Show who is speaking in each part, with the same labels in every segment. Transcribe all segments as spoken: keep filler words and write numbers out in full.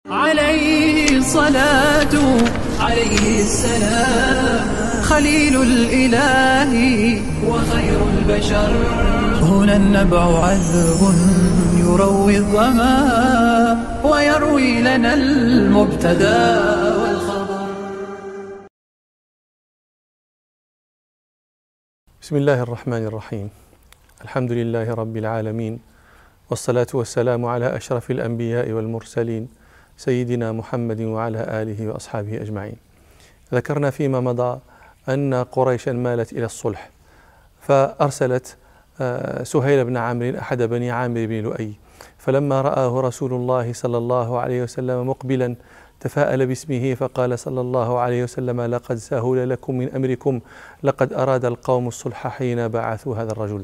Speaker 1: عليه الصلاة عليه السلام، خليل الإله وخير البشر. هنا النبع عذب يروي الظما ويروي لنا المبتدى والخبر.
Speaker 2: بسم الله الرحمن الرحيم. الحمد لله رب العالمين، والصلاة والسلام على أشرف الأنبياء والمرسلين سيدنا محمد وعلى آله وأصحابه أجمعين. ذكرنا فيما مضى أن قريشا مالت إلى الصلح، فأرسلت سهيل بن عمرو أحد بني عامر بن لؤي، فلما رآه رسول الله صلى الله عليه وسلم مقبلا تفاءل باسمه، فقال صلى الله عليه وسلم: لقد سهل لكم من أمركم، لقد أراد القوم الصلح حين بعثوا هذا الرجل.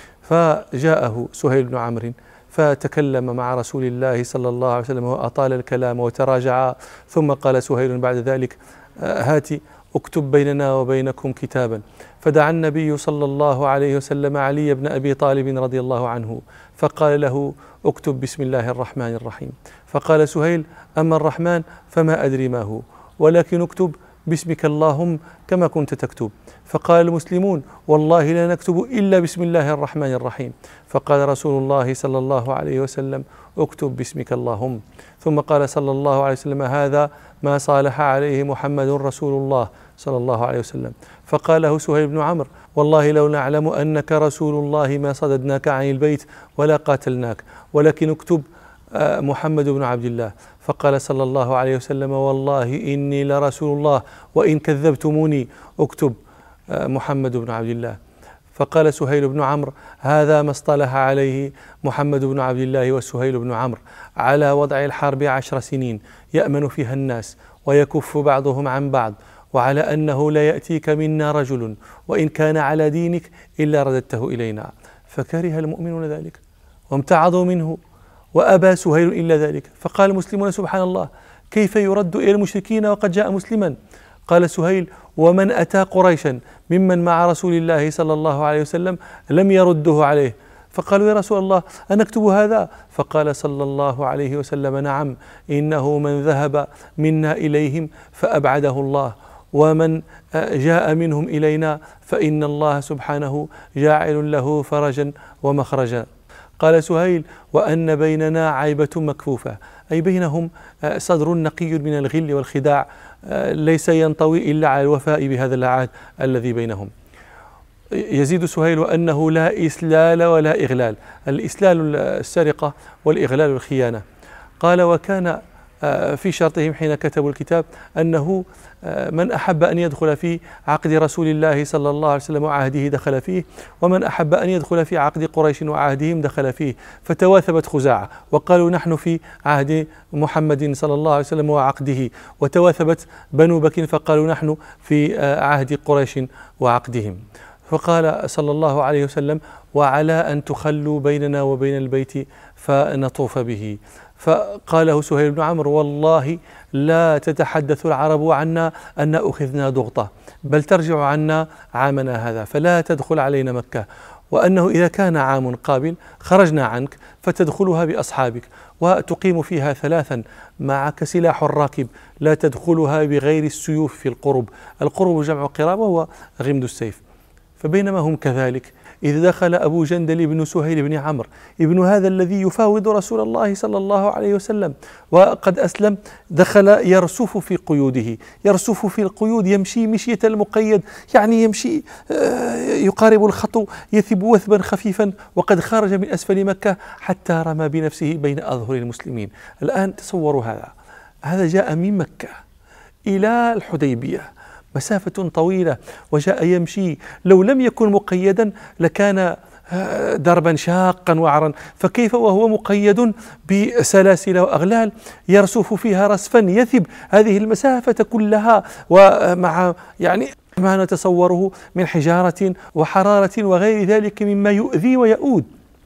Speaker 2: فجاءه سهيل بن عمرو فتكلم مع رسول الله صلى الله عليه وسلم وأطال الكلام وتراجع، ثم قال سهيل بعد ذلك: هاتي اكتب بيننا وبينكم كتابا. فدعا النبي صلى الله عليه وسلم علي بن أبي طالب رضي الله عنه فقال له: اكتب بسم الله الرحمن الرحيم. فقال سهيل: أما الرحمن فما أدري ما هو، ولكن اكتب باسمك اللهم كما كنت تكتب. فقال المسلمون: والله لا نكتب إلا بسم الله الرحمن الرحيم. فقال رسول الله صلى الله عليه وسلم: اكتب باسمك اللهم. ثم قال صلى الله عليه وسلم: هذا ما صالح عليه محمد رسول الله صلى الله عليه وسلم. فقال له سهيل بن عمرو: والله لو نعلم أنك رسول الله ما صددناك عن البيت ولا قاتلناك، ولكن اكتب محمد بن عبد الله. فقال صلى الله عليه وسلم: والله إني لرسول الله وإن كذبتموني اكتب محمد بن عبد الله. فقال سهيل بن عمرو: هذا ما اصطلح عليه محمد بن عبد الله وسهيل بن عمرو على وضع الحرب عشر سنين يأمن فيها الناس ويكف بعضهم عن بعض، وعلى أنه لا يأتيك منا رجل وإن كان على دينك إلا رددته إلينا. فكره المؤمنون ذلك وامتعضوا منه، وأبى سهيل إلا ذلك. فقال المسلمون: سبحان الله، كيف يرد إلى المشركين وقد جاء مسلما؟ قال سهيل: ومن أتى قريشا ممن مع رسول الله صلى الله عليه وسلم لم يرده عليه. فقالوا: يا رسول الله أنكتب هذا؟ فقال صلى الله عليه وسلم: نعم، إنه من ذهب منا إليهم فأبعده الله، ومن جاء منهم إلينا فإن الله سبحانه جاعل له فرجا ومخرجا. قال سهيل: وأن بيننا عيبة مكفوفة، أي بينهم صدر نقي من الغل والخداع ليس ينطوي إلا على الوفاء بهذا العهد الذي بينهم. يزيد سهيل أنه لا إسلال ولا إغلال، الإسلال السرقة والإغلال الخيانة. قال: وكان في شرطهم حين كتبوا الكتاب أنه من أحب أن يدخل في عقد رسول الله صلى الله عليه وسلم وعهده دخل فيه، ومن أحب أن يدخل في عقد قريش وعهدهم دخل فيه. فتواثبت خزاعة وقالوا: نحن في عهد محمد صلى الله عليه وسلم وعقده، وتواثبت بنو بكر فقالوا: نحن في عهد قريش وعقدهم. فقال صلى الله عليه وسلم: وعلى أن تخلوا بيننا وبين البيت فنطوف به. فقاله سهيل بن عمرو: والله لا تتحدث العرب عنا أن أخذنا ضغطة، بل ترجع عنا عامنا هذا، فلا تدخل علينا مكة، وأنه إذا كان عام قابل خرجنا عنك فتدخلها بأصحابك وتقيم فيها ثلاثا معك سلاح الراكب، لا تدخلها بغير السيوف في القرب. القرب جمع قراب وهو غمد السيف. فبينما هم كذلك إذ دخل أبو جندل بن سهيل بن عمرو ابن هذا الذي يفاوض رسول الله صلى الله عليه وسلم وقد أسلم، دخل يرسف في قيوده، يرسف في القيود، يمشي مشية المقيد، يعني يمشي يقارب الخطو، يثب وثبا خفيفا، وقد خرج من أسفل مكة حتى رمى بنفسه بين أظهر المسلمين. الآن تصوروا هذا هذا جاء من مكة إلى الحديبية مسافة طويلة وجاء يمشي، لو لم يكن مقيدا لكان دربا شاقا وعرا، فكيف وهو مقيد بسلاسل وأغلال يرسف فيها رسفا يثب هذه المسافة كلها، ومع يعني ما نتصوره من حجارة وحرارة وغير ذلك مما يؤذي ويؤود.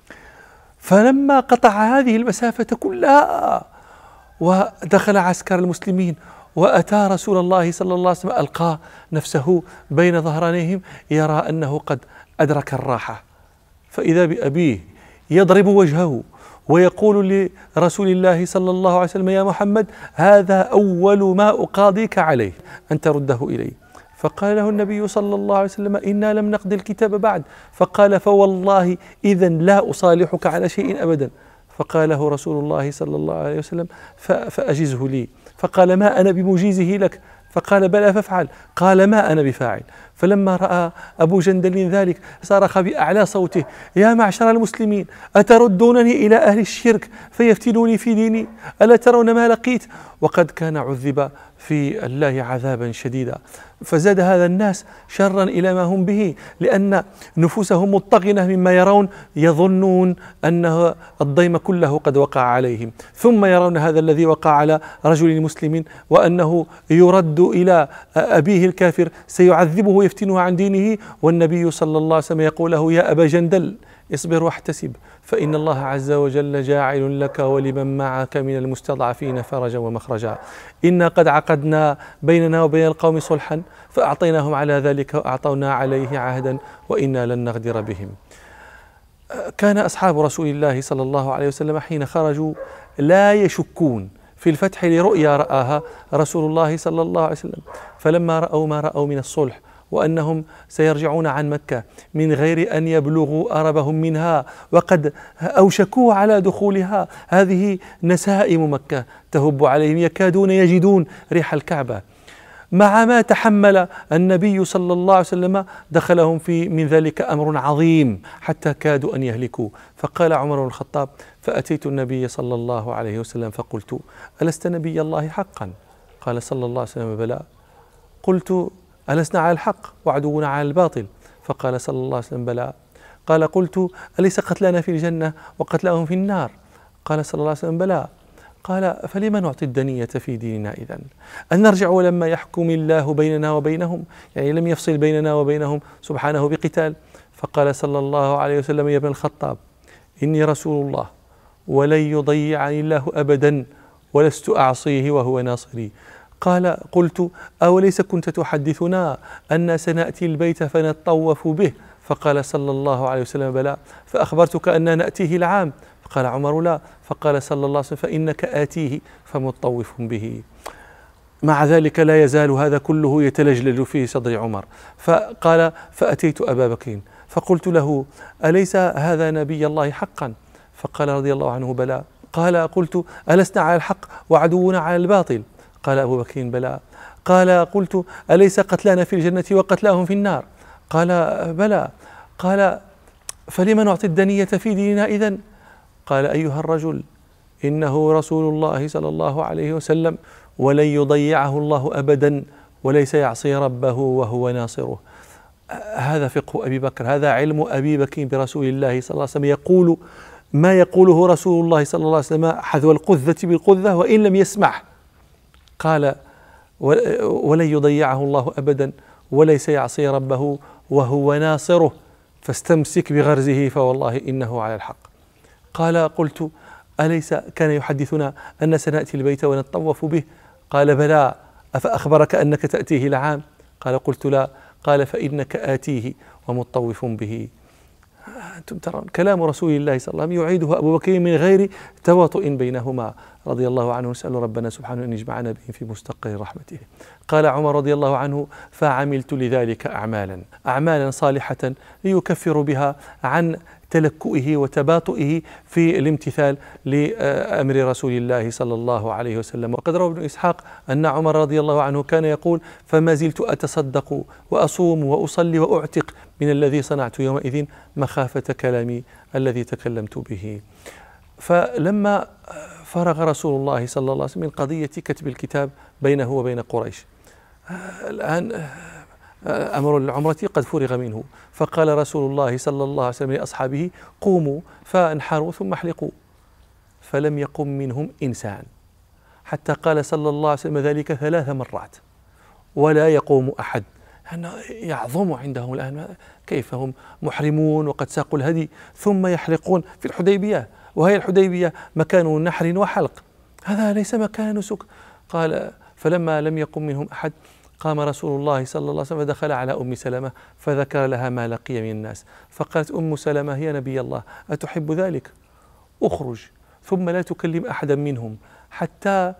Speaker 2: فلما قطع هذه المسافة كلها ودخل عسكر المسلمين وأتى رسول الله صلى الله عليه وسلم ألقى نفسه بين ظهرانيهم يرى أنه قد أدرك الراحة، فإذا بأبيه يضرب وجهه ويقول لرسول الله صلى الله عليه وسلم: يا محمد، هذا أول ما أقاضيك عليه أن ترده إلي. فقال له النبي صلى الله عليه وسلم: إنا لم نقضي الكتاب بعد. فقال: فوالله إذن لا أصالحك على شيء أبدا. فقال له رسول الله صلى الله عليه وسلم: فأجزه لي. فقال: ما أنا بمجيزه لك. فقال: بلى فافعل. قال: ما أنا بفاعل. فلما رأى أبو جندل ذلك صرخ بأعلى صوته: يا معشر المسلمين، أتردونني إلى أهل الشرك فيفتنوني في ديني؟ ألا ترون ما لقيت؟ وقد كان عذب في الله عذابا شديدا. فزاد هذا الناس شرا إلى ما هم به، لأن نفوسهم مطغنة مما يرون، يظنون أن الضيم كله قد وقع عليهم، ثم يرون هذا الذي وقع على رجل مسلم وأنه يرد إلى أبيه الكافر سيعذبه ويفتنه عن دينه، والنبي صلى الله عليه وسلم يقول له: يا أبا جندل، اصبر واحتسب، فإن الله عز وجل جاعل لك ولمن معك من المستضعفين فرجا ومخرجا. إنا قد عقدنا بيننا وبين القوم صلحا فأعطيناهم على ذلك وأعطونا عليه عهدا وإنا لن نغدر بهم. كان أصحاب رسول الله صلى الله عليه وسلم حين خرجوا لا يشكون في الفتح لرؤيا رآها رسول الله صلى الله عليه وسلم، فلما رأوا ما رأوا من الصلح وأنهم سيرجعون عن مكة من غير أن يبلغوا أربهم منها، وقد أوشكوا على دخولها، هذه نسائم مكة تهب عليهم، يكادون يجدون ريح الكعبة. مع ما تحمل النبي صلى الله عليه وسلم دخلهم في من ذلك أمر عظيم حتى كادوا أن يهلكوا. فقال عمر بن الخطاب: فأتيت النبي صلى الله عليه وسلم فقلت: ألست نبي الله حقا؟ قال صلى الله عليه وسلم: بلى. قلت: ألسنا على الحق وعدونا على الباطل؟ فقال صلى الله عليه وسلم: بلى. قال: قلت: أليس قتلانا في الجنة وقتلاهم في النار؟ قال صلى الله عليه وسلم: بلى. قال: فلما نعطي الدنية في ديننا إذن؟ أن نرجع ولما يحكم الله بيننا وبينهم، يعني لم يفصل بيننا وبينهم سبحانه بقتال. فقال صلى الله عليه وسلم: يا ابن الخطاب، إني رسول الله ولن يضيعني الله أبدا ولست أعصيه وهو ناصري. قال: قلت: أوليس كنت تحدثنا أن سنأتي البيت فنطوف به؟ فقال صلى الله عليه وسلم: بلى. فأخبرتك أن نأتيه العام؟ فقال عمر: لا. فقال صلى الله عليه وسلم: فإنك آتيه فمطوف به. مع ذلك لا يزال هذا كله يتلجلج في صدر عمر. فقال: فأتيت أبا بكر فقلت له: أليس هذا نبي الله حقا؟ فقال رضي الله عنه: بلى. قال: قلت: ألسنا على الحق وعدونا على الباطل؟ قال أبو بكر: بلى. قال: قلت: أليس قتلانا في الجنة وقتلاهم في النار؟ قال: بلى. قال: فلما نعطي الدنية في ديننا إذن؟ قال: أيها الرجل، إنه رسول الله صلى الله عليه وسلم ولن يضيعه الله أبدا وليس يعصي ربه وهو ناصره. هذا فقه أبي بكر، هذا علم أبي بكر برسول الله صلى الله عليه وسلم، يقول ما يقوله رسول الله صلى الله عليه وسلم حذو القذة بالقذة وإن لم يسمع. قال: ولن يضيعه الله أبدا وليس يعصي ربه وهو ناصره، فاستمسك بغرزه فوالله إنه على الحق. قال: قلت: أليس كان يحدثنا أن سنأتي البيت ونطوف به؟ قال: بلى. أفأخبرك أنك تأتيه العام؟ قال: قلت: لا. قال: فإنك آتيه ومطوف به. أنتم ترون كلام رسول الله صلى الله عليه وسلم يعيده أبو بكر من غير تواطؤ بينهما رضي الله عنه. نسأل ربنا سبحانه أن يجمعنا به في مستقر رحمته. قال عمر رضي الله عنه: فعملت لذلك أعمالا أعمالا صالحة ليكفر بها عن تلكؤه وتباطؤه في الامتثال لأمر رسول الله صلى الله عليه وسلم. وقد روى ابن إسحاق أن عمر رضي الله عنه كان يقول: فما زلت أتصدق وأصوم وأصلي وأعتق من الذي صنعت يومئذ مخافة كلامي الذي تكلمت به. فلما فرغ رسول الله صلى الله عليه وسلم من قضية كتب الكتاب بينه وبين قريش، الآن أمر العمرة قد فرغ منه، فقال رسول الله صلى الله عليه وسلم لأصحابه: قوموا فانحروا ثم احلقوا. فلم يقم منهم إنسان، حتى قال صلى الله عليه وسلم ذلك ثلاث مرات ولا يقوم أحد. أنه يعظم عندهم الآن كيف هم محرمون وقد ساقوا الهدي ثم يحلقون في الحديبية، وهي الحديبية مكان نحر وحلق، هذا ليس مكان نسك. قال: فلما لم يقم منهم أحد قام رسول الله صلى الله عليه وسلم فدخل على أم سلمة فذكر لها ما لقي من الناس، فقالت أم سلمة: يا نبي الله، أتحب ذلك؟ أخرج ثم لا تكلم أحدا منهم حتى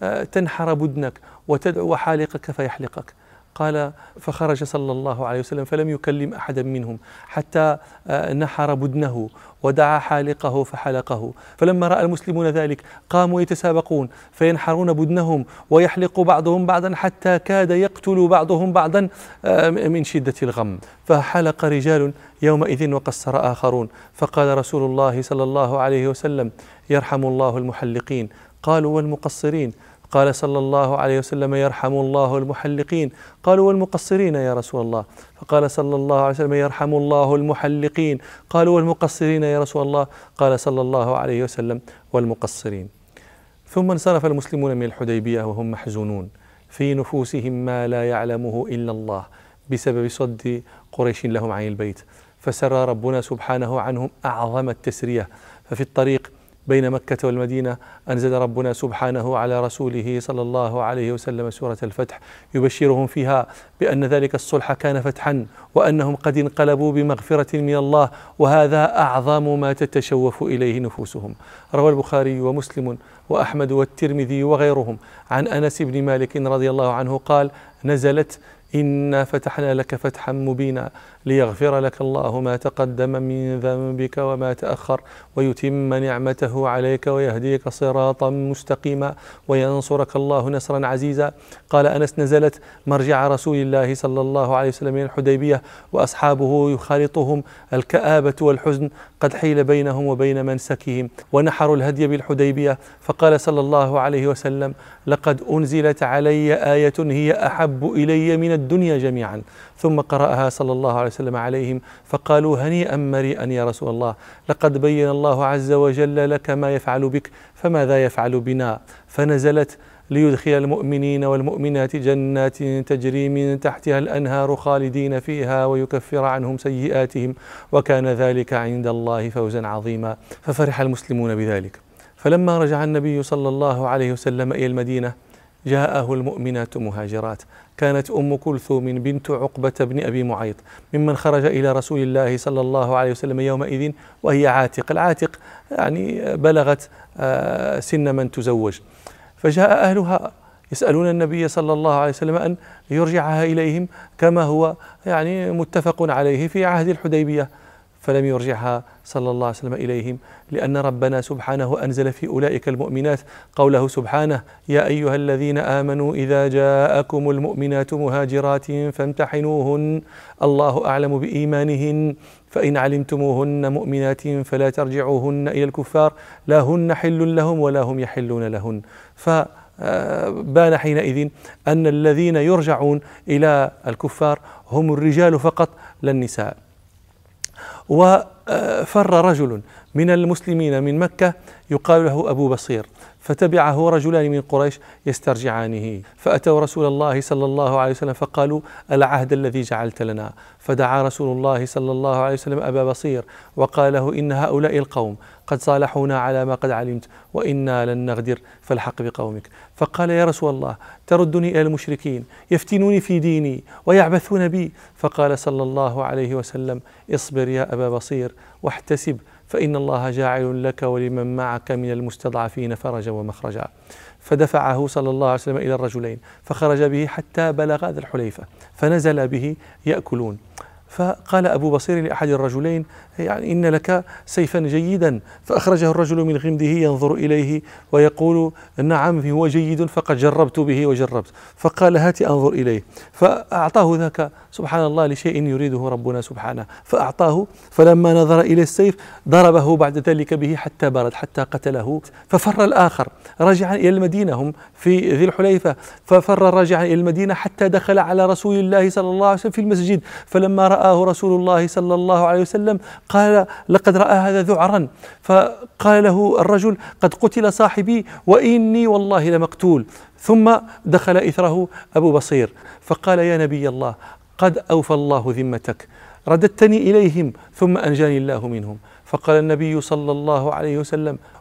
Speaker 2: تنحر بدنك وتدعو حالقك فيحلقك. قال فخرج صلى الله عليه وسلم فلم يكلم أحدا منهم حتى نحر بدنه ودعا حالقه فحلقه. فلما رأى المسلمون ذلك قاموا يتسابقون فينحرون بدنهم ويحلق بعضهم بعضا حتى كاد يقتل بعضهم بعضا من شدة الغم. فحلق رجال يومئذ وقصر آخرون. فقال رسول الله صلى الله عليه وسلم يرحم الله المحلقين. قالوا والمقصرين؟ قال صلى الله عليه وسلم يرحم الله المحلقين. قالوا والمقصرين يا رسول الله؟ فقال صلى الله عليه وسلم يرحم الله المحلقين. قالوا والمقصرين يا رسول الله؟ قال صلى الله عليه وسلم والمقصرين. ثم انصرف المسلمون من الحديبية وهم محزونون في نفوسهم ما لا يعلمه إلا الله بسبب صد قريش لهم عن البيت، فسرى ربنا سبحانه عنهم أعظم التسرية. ففي الطريق بين مكة والمدينة أنزل ربنا سبحانه على رسوله صلى الله عليه وسلم سورة الفتح يبشرهم فيها بأن ذلك الصلح كان فتحا وأنهم قد انقلبوا بمغفرة من الله، وهذا أعظم ما تتشوف إليه نفوسهم. روى البخاري ومسلم وأحمد والترمذي وغيرهم عن أنس بن مالك رضي الله عنه قال نزلت إنا فتحنا لك فتحا مبينا ليغفر لك الله ما تقدم من ذنبك وما تأخر ويتم نعمته عليك ويهديك صراطا مستقيما وينصرك الله نصرا عزيزا. قال أنس نزلت مرجع رسول الله صلى الله عليه وسلم من الحديبية وأصحابه يخالطهم الكآبة والحزن قد حيل بينهم وبين منسكهم ونحروا الهدي بالحديبية. فقال صلى الله عليه وسلم لقد أنزلت علي آية هي أحب إلي من الدنيا جميعا. ثم قرأها صلى الله عليه وسلم عليهم فقالوا هنيئا مريئا يا رسول الله، لقد بين الله عز وجل لك ما يفعل بك فماذا يفعل بنا؟ فنزلت ليدخل المؤمنين والمؤمنات جنات تجري من تحتها الأنهار خالدين فيها ويكفر عنهم سيئاتهم وكان ذلك عند الله فوزا عظيما. ففرح المسلمون بذلك. فلما رجع النبي صلى الله عليه وسلم إلى المدينة جاءه المؤمنات مهاجرات. كانت أم كلثوم بنت عقبة بن أبي معيط ممن خرج إلى رسول الله صلى الله عليه وسلم يومئذ وهي عاتق. العاتق يعني بلغت سن من تزوج. فجاء أهلها يسألون النبي صلى الله عليه وسلم أن يرجعها إليهم كما هو يعني متفق عليه في عهد الحديبية، فلم يرجعها صلى الله عليه وسلم إليهم لأن ربنا سبحانه أنزل في أولئك المؤمنات قوله سبحانه يا أيها الذين آمنوا إذا جاءكم المؤمنات مهاجرات فامتحنوهن الله أعلم بإيمانهن فإن علمتموهن مؤمنات فلا ترجعوهن إلى الكفار لا هن حل لهم ولا هم يحلون لهن. فبان حينئذ أن الذين يرجعون إلى الكفار هم الرجال فقط لا النساء. وفر رجل من المسلمين من مكة يقال له أبو بصير، فتبعه رجلان من قريش يسترجعانه، فأتوا رسول الله صلى الله عليه وسلم فقالوا العهد الذي جعلت لنا. فدعا رسول الله صلى الله عليه وسلم أبا بصير وقال له إن هؤلاء القوم قد صالحونا على ما قد علمت وإنا لن نغدر فالحق بقومك. فقال يا رسول الله تردني إلى المشركين يفتنوني في ديني ويعبثون بي. فقال صلى الله عليه وسلم اصبر يا أبا بصير واحتسب فإن الله جاعل لك ولمن معك من المستضعفين فرجا ومخرجا. فدفعه صلى الله عليه وسلم إلى الرجلين فخرج به حتى بلغ ذا الحليفة فنزل به يأكلون. فقال أبو بصير لأحد الرجلين يعني إن لك سيفا جيدا، فأخرجه الرجل من غمده ينظر إليه ويقول نعم هو جيد فقد جربت به وجربت. فقال هات أنظر إليه، فأعطاه ذاك سبحان الله لشيء يريده ربنا سبحانه فأعطاه. فلما نظر إلى السيف ضربه بعد ذلك به حتى برد حتى قتله. ففر الآخر رجعا إلى المدينة، هم في ذي الحليفة، ففر راجعا إلى المدينة حتى دخل على رسول الله صلى الله عليه وسلم في المسجد. فلما رآه رسول الله صلى الله عليه وسلم قال لقد رأى هذا ذعرا. فقال له الرجل قد قتل صاحبي وإني والله لمقتول. ثم دخل إثره أبو بصير فقال يا نبي الله قد أوفى الله ذمتك، رددتني إليهم ثم أنجاني الله منهم. فقال النبي صلى الله عليه وسلم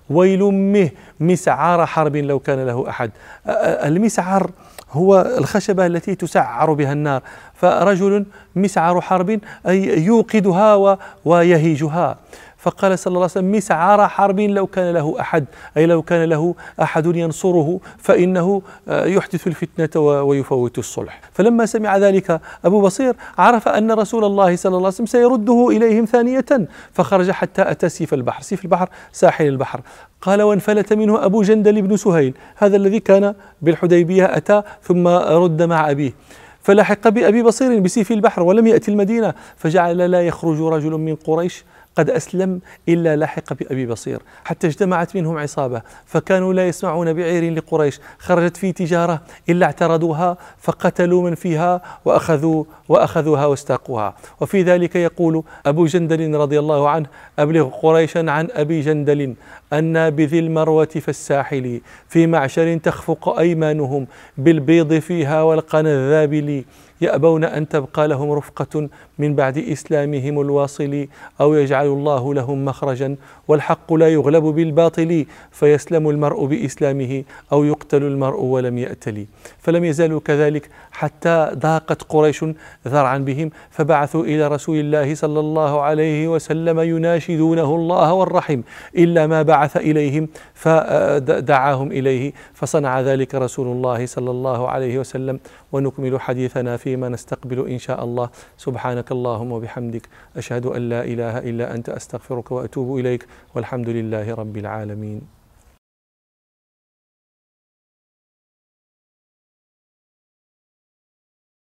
Speaker 2: ويلمه مسعار حرب لو كان له أحد. المسعر هو الخشبة التي تسعر بها النار، فرجل مسعر حرب أي يوقدها ويهيجها. فقال صلى الله عليه وسلم مسعار حرب لو كان له أحد، أي لو كان له أحد ينصره فإنه يحدث الفتنة ويفوت الصلح. فلما سمع ذلك أبو بصير عرف أن رسول الله صلى الله عليه وسلم سيرده إليهم ثانية، فخرج حتى أتى سيف البحر. سيف البحر ساحل البحر. قال وانفلت منه أبو جندل بن سهيل، هذا الذي كان بالحديبية أتى ثم رد مع أبيه، فلحق بأبي بصير بسيف البحر ولم يأتي المدينة، فجعل لا يخرج رجل من قريش قد أسلم إلا لحق بأبي بصير، حتى اجتمعت منهم عصابة فكانوا لا يسمعون بعير لقريش خرجت في تجارة إلا اعترضوها فقتلوا من فيها وأخذوا وأخذوها واستاقوها. وفي ذلك يقول أبو جندل رضي الله عنه أبلغ قريشا عن أبي جندل أن بذي المروة في الساحل في معشر تخفق أيمانهم بالبيض فيها والقنا الذابل، يأبون أن تبقى لهم رفقة من بعد إسلامهم الواصل، أو يجعل الله لهم مخرجا والحق لا يغلب بالباطل، فيسلم المرء بإسلامه أو يقتل المرء ولم يأتل. فلم يزالوا كذلك حتى ضاقت قريش ذرعا بهم، فبعثوا إلى رسول الله صلى الله عليه وسلم يناشدونه الله والرحم، إلا ما بعث إليهم فدعاهم إليه، فصنع ذلك رسول الله صلى الله عليه وسلم. ونكمل حديثنا فيما نستقبل إن شاء الله. سبحانك اللهم وبحمدك، أشهد أن لا إله إلا أنت، أستغفرك وأتوب إليك، والحمد لله رب العالمين.